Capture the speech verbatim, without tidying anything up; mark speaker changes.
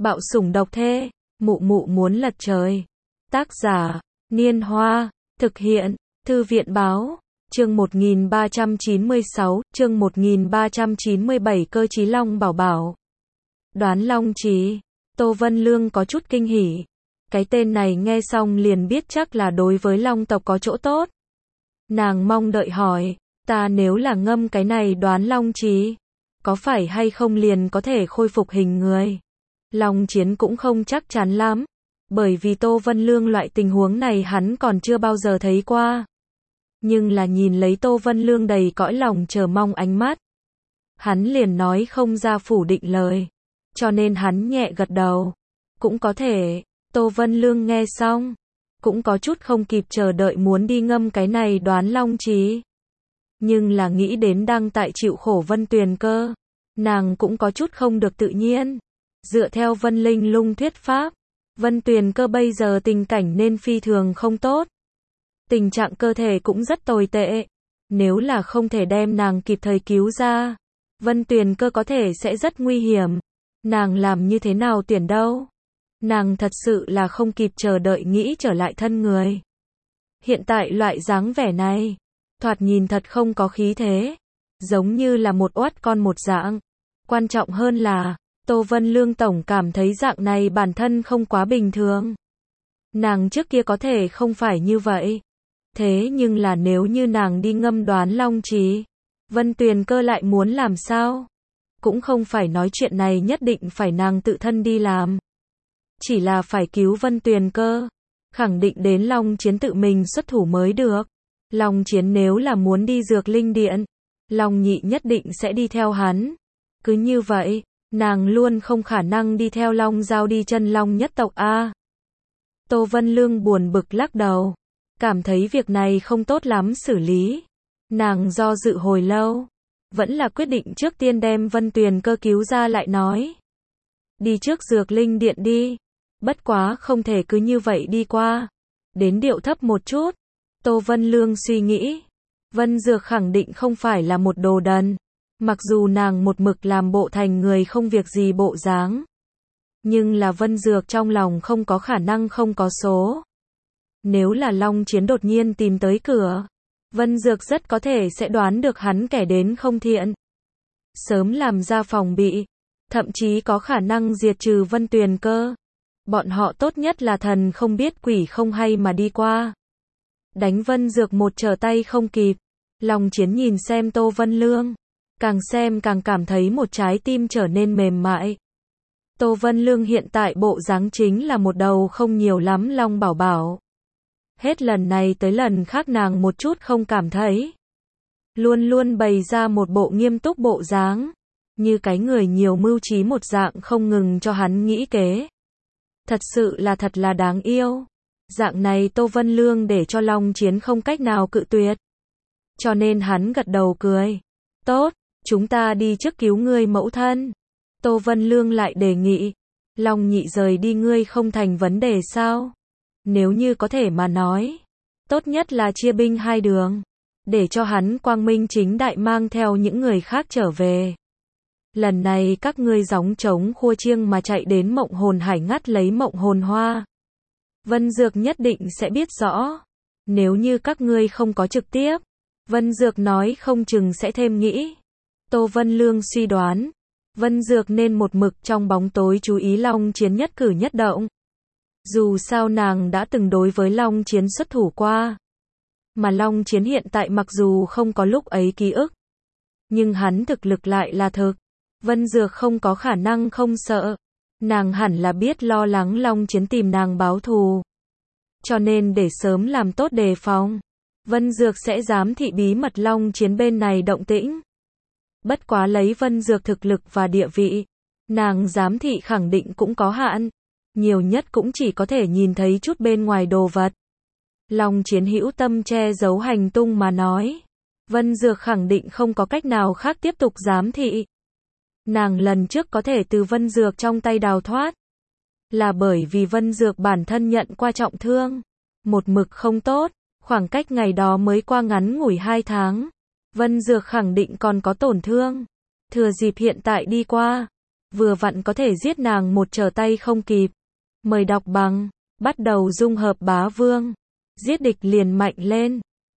Speaker 1: Bạo sủng độc thê, mụ mụ muốn lật trời. Tác giả, Niên Hoa, thực hiện, Thư viện Báo, chương một nghìn ba trăm chín mươi sáu, chương một nghìn ba trăm chín mươi bảy cơ chí Long Bảo Bảo. Đoán Long Trí, Tô Vân Lương có chút kinh hỉ. Cái tên này nghe xong liền biết chắc là đối với Long tộc có chỗ tốt. Nàng mong đợi hỏi, ta nếu là ngâm cái này đoán Long Trí, có phải hay không liền có thể khôi phục hình người? Long Chiến cũng không chắc chắn lắm, bởi vì Tô Vân Lương loại tình huống này hắn còn chưa bao giờ thấy qua. Nhưng là nhìn lấy Tô Vân Lương đầy cõi lòng chờ mong ánh mắt, hắn liền nói không ra phủ định lời, cho nên hắn nhẹ gật đầu. Cũng có thể. Tô Vân Lương nghe xong, cũng có chút không kịp chờ đợi muốn đi ngâm cái này đoán Long Trí. Nhưng là nghĩ đến đang tại chịu khổ Vân Tuyền Cơ, nàng cũng có chút không được tự nhiên. Dựa theo Vân Linh Lung thuyết pháp, Vân Tuyền Cơ bây giờ tình cảnh nên phi thường không tốt. Tình trạng cơ thể cũng rất tồi tệ. Nếu là không thể đem nàng kịp thời cứu ra, Vân Tuyền Cơ có thể sẽ rất nguy hiểm. Nàng làm như thế nào tuyển đâu? Nàng thật sự là không kịp chờ đợi nghĩ trở lại thân người. Hiện tại loại dáng vẻ này, thoạt nhìn thật không có khí thế, giống như là một oát con một dạng. Quan trọng hơn là, Tô Vân Lương tổng cảm thấy dạng này bản thân không quá bình thường. Nàng trước kia có thể không phải như vậy. Thế nhưng là nếu như nàng đi ngâm đoán Long Trí, Vân Tuyền Cơ lại muốn làm sao? Cũng không phải nói chuyện này nhất định phải nàng tự thân đi làm. Chỉ là phải cứu Vân Tuyền Cơ, khẳng định đến Long Chiến tự mình xuất thủ mới được. Long Chiến nếu là muốn đi Dược Linh Điện, Long Nhị nhất định sẽ đi theo hắn. Cứ như vậy, nàng luôn không khả năng đi theo Long Giao đi chân Long nhất tộc a. Tô Vân Lương buồn bực lắc đầu, cảm thấy việc này không tốt lắm xử lý. Nàng do dự hồi lâu, vẫn là quyết định trước tiên đem Vân Tuyền Cơ cứu ra lại nói. Đi trước Dược Linh Điện đi. Bất quá không thể cứ như vậy đi qua. Đến điệu thấp một chút. Tô Vân Lương suy nghĩ. Vân Dược khẳng định không phải là một đồ đần. Mặc dù nàng một mực làm bộ thành người không việc gì bộ dáng. Nhưng là Vân Dược trong lòng không có khả năng không có số. Nếu là Long Chiến đột nhiên tìm tới cửa, Vân Dược rất có thể sẽ đoán được hắn kẻ đến không thiện. Sớm làm ra phòng bị. Thậm chí có khả năng diệt trừ Vân Tuyền Cơ. Bọn họ tốt nhất là thần không biết quỷ không hay mà đi qua. Đánh Vân Dược một trở tay không kịp. Long Chiến nhìn xem Tô Vân Lương. Càng xem càng cảm thấy một trái tim trở nên mềm mại. Tô Vân Lương hiện tại bộ dáng chính là một đầu không nhiều lắm Long Bảo Bảo. Hết lần này tới lần khác nàng một chút không cảm thấy. Luôn luôn bày ra một bộ nghiêm túc bộ dáng. Như cái người nhiều mưu trí một dạng không ngừng cho hắn nghĩ kế. Thật sự là thật là đáng yêu. Dạng này Tô Vân Lương để cho Long Chiến không cách nào cự tuyệt. Cho nên hắn gật đầu cười. Tốt, chúng ta đi trước cứu ngươi mẫu thân. Tô Vân Lương lại đề nghị. Long Nhị rời đi ngươi không thành vấn đề sao? Nếu như có thể mà nói, tốt nhất là chia binh hai đường. Để cho hắn quang minh chính đại mang theo những người khác trở về. Lần này các ngươi gióng trống khua chiêng mà chạy đến Mộng Hồn Hải ngắt lấy Mộng Hồn Hoa. Vân Dược nhất định sẽ biết rõ. Nếu như các ngươi không có trực tiếp, Vân Dược nói không chừng sẽ thêm nghĩ. Tô Vân Lương suy đoán, Vân Dược nên một mực trong bóng tối chú ý Long Chiến nhất cử nhất động. Dù sao nàng đã từng đối với Long Chiến xuất thủ qua. Mà Long Chiến hiện tại mặc dù không có lúc ấy ký ức, nhưng hắn thực lực lại là thực. Vân Dược không có khả năng không sợ. Nàng hẳn là biết lo lắng Long Chiến tìm nàng báo thù. Cho nên để sớm làm tốt đề phòng, Vân Dược sẽ giám thị bí mật Long Chiến bên này động tĩnh. Bất quá lấy Vân Dược thực lực và địa vị, nàng giám thị khẳng định cũng có hạn. Nhiều nhất cũng chỉ có thể nhìn thấy chút bên ngoài đồ vật. Long Chiến hữu tâm che giấu hành tung mà nói. Vân Dược khẳng định không có cách nào khác tiếp tục giám thị. Nàng lần trước có thể từ Vân Dược trong tay đào thoát, là bởi vì Vân Dược bản thân nhận qua trọng thương. Một mực không tốt, khoảng cách ngày đó mới qua ngắn ngủi hai tháng. Vân Dược khẳng định còn có tổn thương. Thừa dịp hiện tại đi qua. vừa vặn có thể giết nàng một trở tay không kịp. Mời đọc bằng, bắt đầu dung hợp bá vương. Giết địch liền mạnh lên.